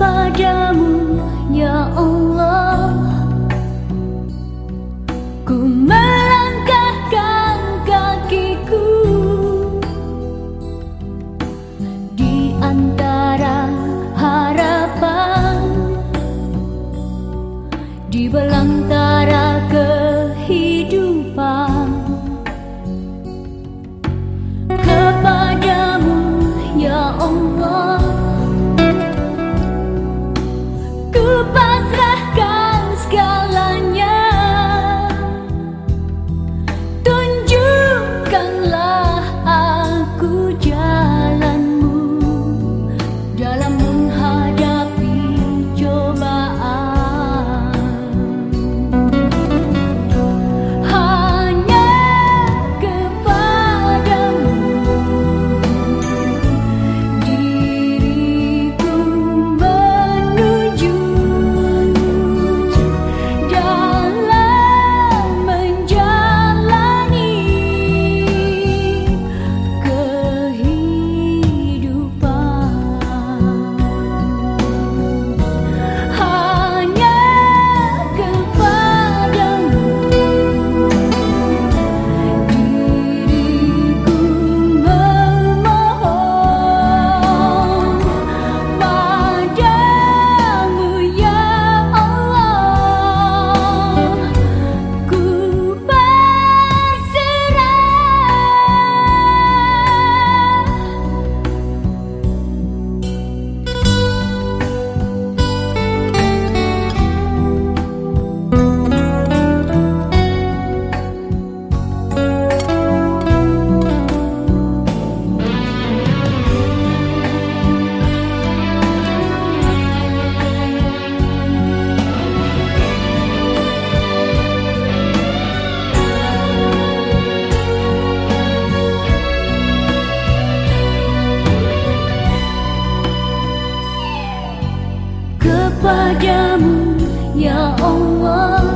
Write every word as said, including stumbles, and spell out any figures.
kepadamu ya Allah, ku melangkahkan kakiku di antara harapan, di belantara kehidupan. Kepadamu ya Allah, ku pasrahkan segalanya. Tunjukkanlah aku jalanmu dalam menghadapi cobaan. Hanya kepadamu diriku menuju dalam menjalani kehidupan. Hanya kepadamu diriku memohon, padamu ya Allah ku berserah. Kepadamu ya Allah,